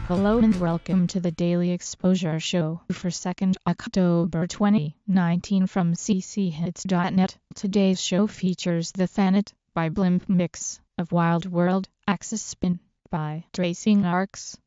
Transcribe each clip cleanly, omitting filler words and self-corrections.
Hello and welcome to the Daily Exposure Show for 2nd October 2019 from cchits.net. Today's show features The Thanet by Blimp mix of Wild World, Axis Spin by Tracing Arcs.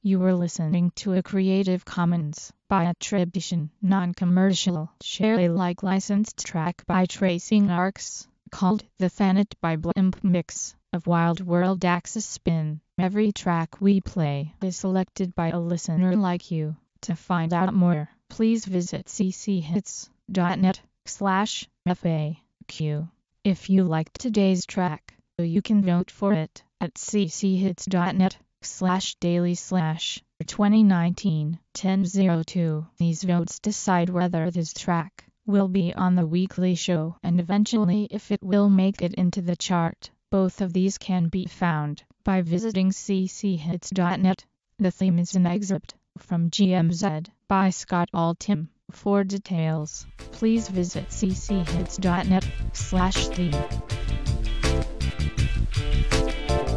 You were listening to a Creative Commons by attribution, non-commercial, share Alike licensed track by Tracing Arcs, called The Thanet by Blimp Mix of Wild World Axis Spin. Every track we play is selected by a listener like you. To find out more, please visit cchits.net/FAQ. If you liked today's track, you can vote for it at cchits.net/daily/2019-1002. These votes decide whether this track will be on the weekly show and eventually if it will make it into the chart. Both of these can be found by visiting cchits.net. The theme is an excerpt from GMZ by Scott Altham. For details, please visit cchits.net/theme.